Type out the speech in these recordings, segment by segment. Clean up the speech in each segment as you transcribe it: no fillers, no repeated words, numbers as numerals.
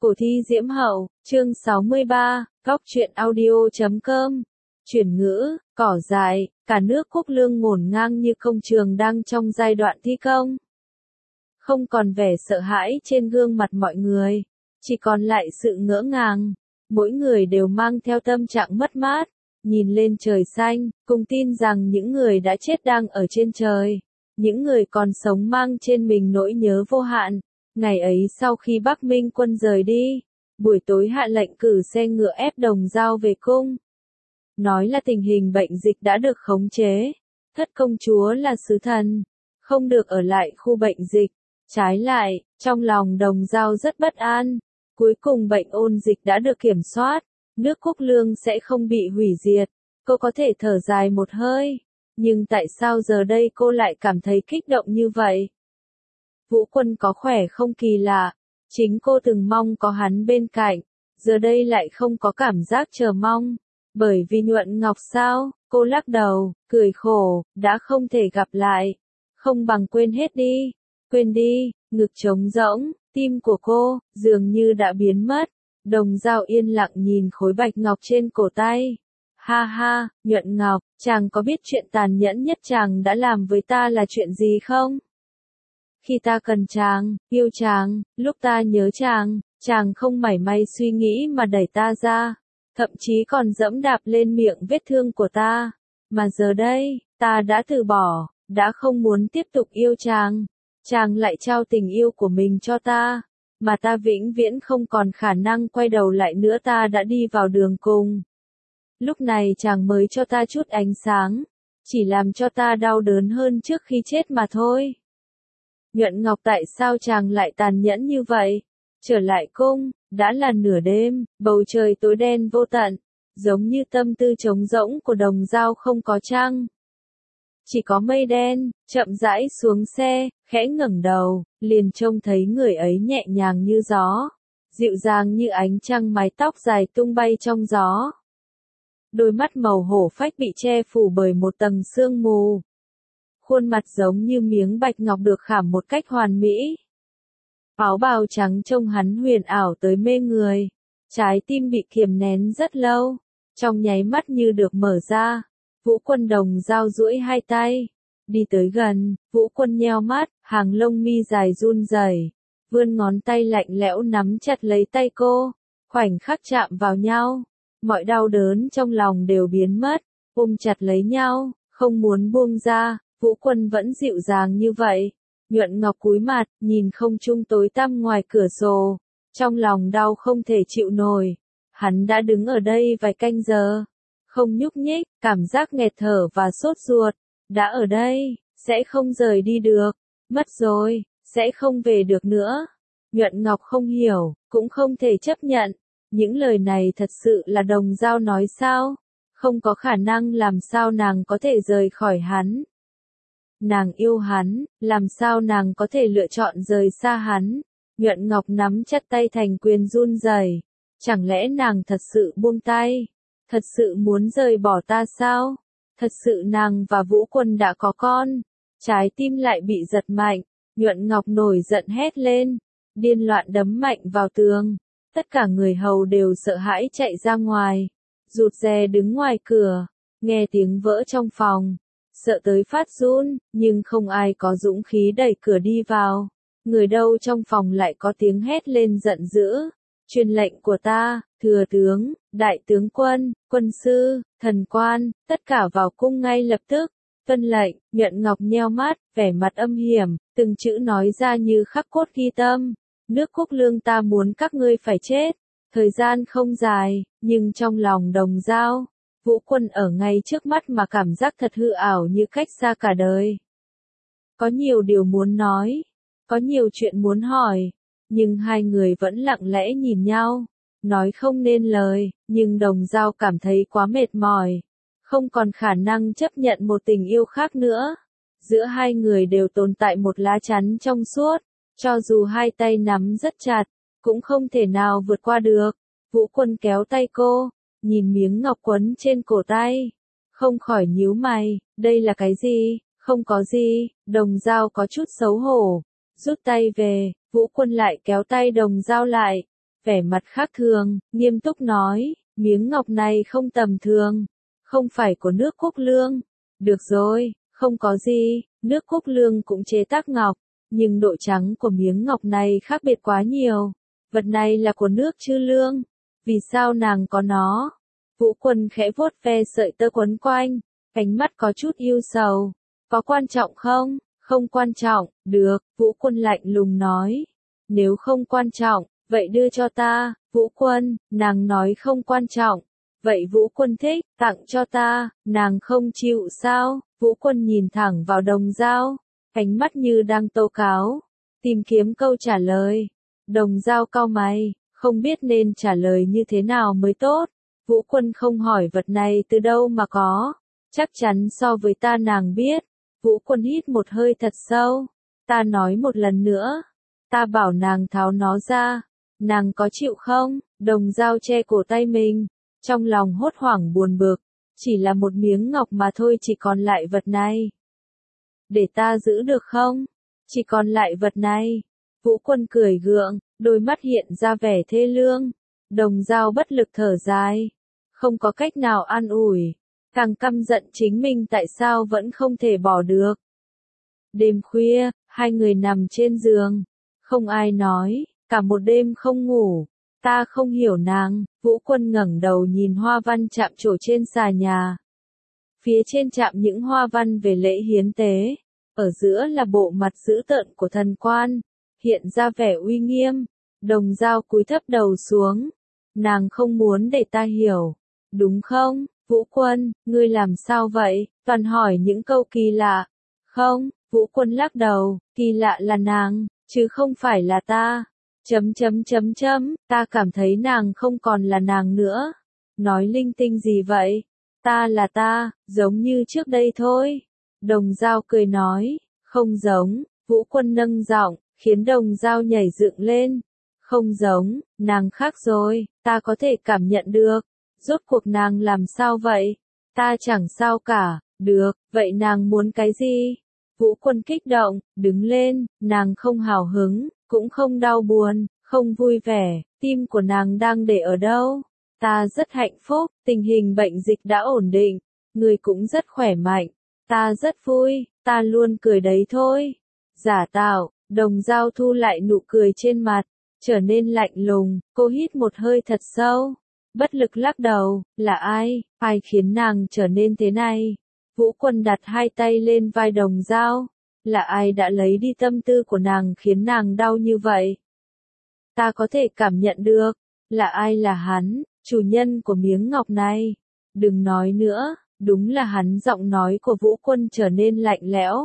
Cổ thi Diễm Hậu, chương 63, Góc truyện audio.com. Chuyển ngữ, cỏ dại, cả nước Quốc Lương ngổn ngang như công trường đang trong giai đoạn thi công. Không còn vẻ sợ hãi trên gương mặt mọi người, chỉ còn lại sự ngỡ ngàng. Mỗi người đều mang theo tâm trạng mất mát, nhìn lên trời xanh, cùng tin rằng những người đã chết đang ở trên trời. Những người còn sống mang trên mình nỗi nhớ vô hạn. Ngày ấy sau khi Bắc Minh quân rời đi, buổi tối hạ lệnh cử xe ngựa ép Đồng Dao về cung. Nói là tình hình bệnh dịch đã được khống chế. Thất công chúa là sứ thần, không được ở lại khu bệnh dịch. Trái lại, trong lòng Đồng Dao rất bất an. Cuối cùng bệnh ôn dịch đã được kiểm soát, nước Quốc Lương sẽ không bị hủy diệt. Cô có thể thở dài một hơi. Nhưng tại sao giờ đây cô lại cảm thấy kích động như vậy? Vũ Quân có khỏe không kỳ lạ, chính cô từng mong có hắn bên cạnh, giờ đây lại không có cảm giác chờ mong. Bởi vì Nhuận Ngọc sao? Cô lắc đầu, cười khổ, đã không thể gặp lại. Không bằng quên hết đi. Quên đi, ngực trống rỗng, tim của cô, dường như đã biến mất. Đồng Dao yên lặng nhìn khối bạch ngọc trên cổ tay. Ha ha, Nhuận Ngọc, chàng có biết chuyện tàn nhẫn nhất chàng đã làm với ta là chuyện gì không? Khi ta cần chàng, yêu chàng, lúc ta nhớ chàng, chàng không mảy may suy nghĩ mà đẩy ta ra, thậm chí còn dẫm đạp lên miệng vết thương của ta. Mà giờ đây, ta đã từ bỏ, đã không muốn tiếp tục yêu chàng. Chàng lại trao tình yêu của mình cho ta, mà ta vĩnh viễn không còn khả năng quay đầu lại nữa. Ta đã đi vào đường cùng. Lúc này chàng mới cho ta chút ánh sáng, chỉ làm cho ta đau đớn hơn trước khi chết mà thôi. Nhuận Ngọc, tại sao chàng lại tàn nhẫn như vậy? Trở lại cung, đã là nửa đêm, bầu trời tối đen vô tận, giống như tâm tư trống rỗng của Đồng Dao không có trăng. Chỉ có mây đen, chậm rãi xuống xe, khẽ ngẩng đầu, liền trông thấy người ấy nhẹ nhàng như gió, dịu dàng như ánh trăng, mái tóc dài tung bay trong gió. Đôi mắt màu hổ phách bị che phủ bởi một tầng sương mù. Khuôn mặt giống như miếng bạch ngọc được khảm một cách hoàn mỹ. Áo bào trắng trông hắn huyền ảo tới mê người. Trái tim bị kiềm nén rất lâu, trong nháy mắt như được mở ra. Vũ Quân Đồng Dao duỗi hai tay, đi tới gần. Vũ Quân nheo mắt, hàng lông mi dài run rẩy, vươn ngón tay lạnh lẽo nắm chặt lấy tay cô. Khoảnh khắc chạm vào nhau, mọi đau đớn trong lòng đều biến mất, ôm chặt lấy nhau, không muốn buông ra. Vũ Quân vẫn dịu dàng như vậy. Nhuận Ngọc cúi mặt, nhìn không trung tối tăm ngoài cửa sổ, trong lòng đau không thể chịu nổi. Hắn đã đứng ở đây vài canh giờ, không nhúc nhích, cảm giác nghẹt thở và sốt ruột. Đã ở đây, sẽ không rời đi được. Mất rồi, sẽ không về được nữa. Nhuận Ngọc không hiểu, cũng không thể chấp nhận. Những lời này thật sự là Đồng Dao nói sao? Không có khả năng, làm sao nàng có thể rời khỏi hắn? Nàng yêu hắn, làm sao nàng có thể lựa chọn rời xa hắn? Nhuận Ngọc nắm chặt tay thành quyền run rẩy. Chẳng lẽ nàng thật sự buông tay? Thật sự muốn rời bỏ ta sao? Thật sự nàng và Vũ Quân đã có con? Trái tim lại bị giật mạnh. Nhuận Ngọc nổi giận hét lên, điên loạn đấm mạnh vào tường. Tất cả người hầu đều sợ hãi chạy ra ngoài, rụt rè đứng ngoài cửa, nghe tiếng vỡ trong phòng, sợ tới phát run, nhưng không ai có dũng khí đẩy cửa đi vào. Người đâu trong phòng lại có tiếng hét lên giận dữ. Truyền lệnh của ta, thừa tướng, đại tướng quân, quân sư, thần quan, tất cả vào cung ngay lập tức. Tuân lệnh. Nhuận Ngọc nheo mắt, vẻ mặt âm hiểm, từng chữ nói ra như khắc cốt ghi tâm. Nước Quốc Lương ta muốn các ngươi phải chết. Thời gian không dài, nhưng trong lòng Đồng Dao, Vũ Quân ở ngay trước mắt mà cảm giác thật hư ảo như cách xa cả đời. Có nhiều điều muốn nói, có nhiều chuyện muốn hỏi, nhưng hai người vẫn lặng lẽ nhìn nhau, nói không nên lời. Nhưng Đồng Dao cảm thấy quá mệt mỏi, không còn khả năng chấp nhận một tình yêu khác nữa. Giữa hai người đều tồn tại một lá chắn trong suốt, cho dù hai tay nắm rất chặt, cũng không thể nào vượt qua được. Vũ Quân kéo tay cô, nhìn miếng ngọc quấn trên cổ tay, không khỏi nhíu mày. Đây là cái gì? Không có gì. Đồng Dao có chút xấu hổ, rút tay về. Vũ Quân lại kéo tay Đồng Dao lại, vẻ mặt khác thường, nghiêm túc nói, miếng ngọc này không tầm thường, không phải của nước Quốc Lương. Được rồi, không có gì, nước Quốc Lương cũng chế tác ngọc, nhưng độ trắng của miếng ngọc này khác biệt quá nhiều. Vật này là của nước Chư Lương, vì sao nàng có nó? Vũ Quân khẽ vuốt ve sợi tơ quấn quanh, ánh mắt có chút ưu sầu. Có quan trọng không? Không quan trọng, được, Vũ Quân lạnh lùng nói. Nếu không quan trọng, vậy đưa cho ta, Vũ Quân, nàng nói không quan trọng. Vậy Vũ Quân thích, tặng cho ta, nàng không chịu sao? Vũ Quân nhìn thẳng vào Đồng Dao, ánh mắt như đang tố cáo, tìm kiếm câu trả lời. Đồng Dao cau mày, không biết nên trả lời như thế nào mới tốt. Vũ Quân không hỏi vật này từ đâu mà có, chắc chắn so với ta nàng biết. Vũ Quân hít một hơi thật sâu, ta nói một lần nữa, ta bảo nàng tháo nó ra, nàng có chịu không? Đồng Dao che cổ tay mình, trong lòng hốt hoảng buồn bực, chỉ là một miếng ngọc mà thôi, chỉ còn lại vật này. Để ta giữ được không? Chỉ còn lại vật này. Vũ Quân cười gượng, đôi mắt hiện ra vẻ thê lương. Đồng Dao bất lực thở dài, không có cách nào an ủi, càng căm giận chính mình tại sao vẫn không thể bỏ được. Đêm khuya, hai người nằm trên giường, không ai nói, cả một đêm không ngủ. Ta không hiểu nàng. Vũ Quân ngẩng đầu nhìn hoa văn chạm trổ trên xà nhà. Phía trên chạm những hoa văn về lễ hiến tế, ở giữa là bộ mặt dữ tợn của thần quan, hiện ra vẻ uy nghiêm. Đồng Dao cúi thấp đầu xuống, nàng không muốn để ta hiểu, đúng không? Vũ Quân, ngươi làm sao vậy? Toàn hỏi những câu kỳ lạ. Không, Vũ Quân lắc đầu, kỳ lạ là nàng, chứ không phải là ta. Ta cảm thấy nàng không còn là nàng nữa. Nói linh tinh gì vậy? Ta là ta, giống như trước đây thôi. Đồng Dao cười nói, không giống. Vũ Quân nâng giọng, khiến Đồng Dao nhảy dựng lên. Không giống, nàng khác rồi, ta có thể cảm nhận được. Rốt cuộc nàng làm sao vậy? Ta chẳng sao cả. Được, vậy nàng muốn cái gì? Vũ Quân kích động, đứng lên, nàng không hào hứng, cũng không đau buồn, không vui vẻ, tim của nàng đang để ở đâu? Ta rất hạnh phúc, tình hình bệnh dịch đã ổn định, người cũng rất khỏe mạnh, ta rất vui, ta luôn cười đấy thôi. Giả tạo, Đồng Dao thu lại nụ cười trên mặt, trở nên lạnh lùng, cô hít một hơi thật sâu, bất lực lắc đầu, là ai, ai khiến nàng trở nên thế này? Vũ Quân đặt hai tay lên vai Đồng Dao, là ai đã lấy đi tâm tư của nàng khiến nàng đau như vậy? Ta có thể cảm nhận được, là ai là hắn, chủ nhân của miếng ngọc này? Đừng nói nữa, đúng là hắn. Giọng nói của Vũ Quân trở nên lạnh lẽo,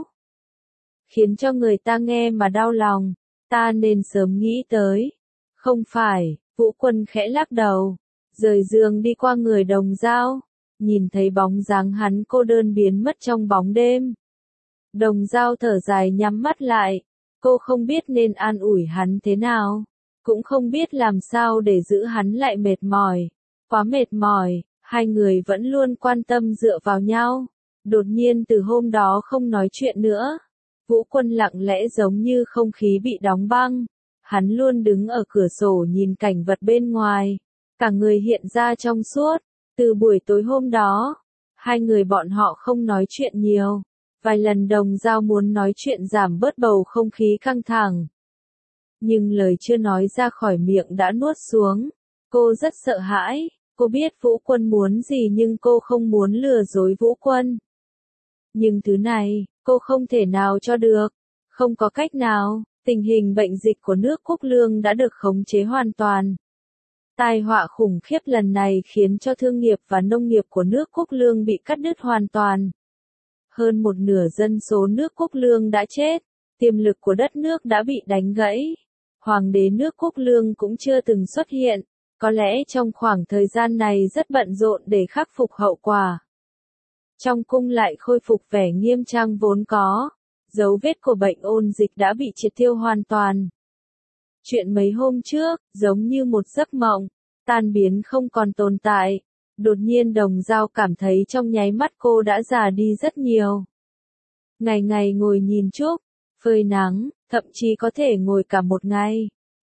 khiến cho người ta nghe mà đau lòng. Ta nên sớm nghĩ tới. Không phải, Vũ Quân khẽ lắc đầu, rời giường đi qua người Đồng Dao, nhìn thấy bóng dáng hắn cô đơn biến mất trong bóng đêm. Đồng Dao thở dài nhắm mắt lại, cô không biết nên an ủi hắn thế nào, cũng không biết làm sao để giữ hắn lại mệt mỏi. Quá mệt mỏi, hai người vẫn luôn quan tâm dựa vào nhau. Đột nhiên từ hôm đó không nói chuyện nữa. Vũ Quân lặng lẽ giống như không khí bị đóng băng. Hắn luôn đứng ở cửa sổ nhìn cảnh vật bên ngoài. Cả người hiện ra trong suốt. Từ buổi tối hôm đó, hai người bọn họ không nói chuyện nhiều. Vài lần Đồng Dao muốn nói chuyện giảm bớt bầu không khí căng thẳng, nhưng lời chưa nói ra khỏi miệng đã nuốt xuống. Cô rất sợ hãi, cô biết Vũ Quân muốn gì nhưng cô không muốn lừa dối Vũ Quân. Nhưng thứ này, cô không thể nào cho được. Không có cách nào, tình hình bệnh dịch của nước Quốc Lương đã được khống chế hoàn toàn. Tai họa khủng khiếp lần này khiến cho thương nghiệp và nông nghiệp của nước Quốc Lương bị cắt đứt hoàn toàn. Hơn một nửa dân số nước Quốc Lương đã chết, tiềm lực của đất nước đã bị đánh gãy. Hoàng đế nước Quốc Lương cũng chưa từng xuất hiện, có lẽ trong khoảng thời gian này rất bận rộn để khắc phục hậu quả. Trong cung lại khôi phục vẻ nghiêm trang vốn có, dấu vết của bệnh ôn dịch đã bị triệt tiêu hoàn toàn. Chuyện mấy hôm trước, giống như một giấc mộng, tan biến không còn tồn tại. Đột nhiên Đồng Dao cảm thấy trong nháy mắt cô đã già đi rất nhiều. Ngày ngày ngồi nhìn trúc, phơi nắng, thậm chí có thể ngồi cả một ngày.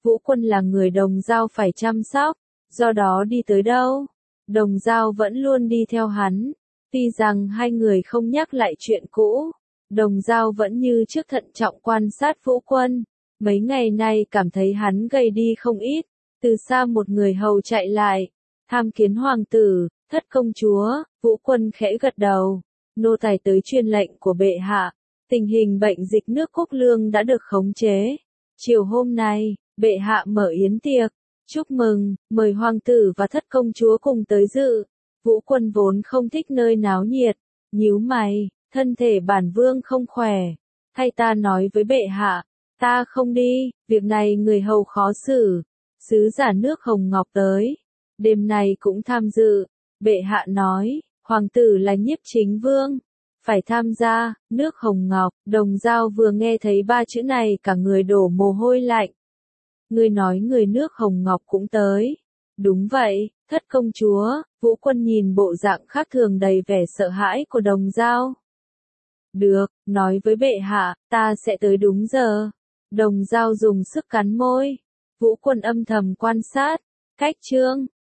Vũ Quân là người Đồng Dao phải chăm sóc, do đó đi tới đâu, Đồng Dao vẫn luôn đi theo hắn. Tuy rằng hai người không nhắc lại chuyện cũ, Đồng Dao vẫn như trước thận trọng quan sát Vũ Quân. Mấy ngày nay cảm thấy hắn gầy đi không ít, từ xa một người hầu chạy lại, tham kiến hoàng tử, thất công chúa. Vũ Quân khẽ gật đầu, nô tài tới truyền lệnh của bệ hạ, tình hình bệnh dịch nước Quốc Lương đã được khống chế. Chiều hôm nay, bệ hạ mở yến tiệc, chúc mừng, mời hoàng tử và thất công chúa cùng tới dự. Vũ Quân vốn không thích nơi náo nhiệt, nhíu mày, thân thể bản vương không khỏe, thay ta nói với bệ hạ, ta không đi, việc này người hầu khó xử. Sứ giả nước Hồng Ngọc tới, đêm nay cũng tham dự. Bệ hạ nói, hoàng tử là nhiếp chính vương, phải tham gia. Nước Hồng Ngọc. Đồng Dao vừa nghe thấy ba chữ này cả người đổ mồ hôi lạnh. Ngươi nói người nước Hồng Ngọc cũng tới. Đúng vậy, thất công chúa. Vũ Quân nhìn bộ dạng khác thường đầy vẻ sợ hãi của Đồng Dao. Được, nói với bệ hạ, ta sẽ tới đúng giờ. Đồng Dao dùng sức cắn môi. Vũ Quân âm thầm quan sát. Cách chương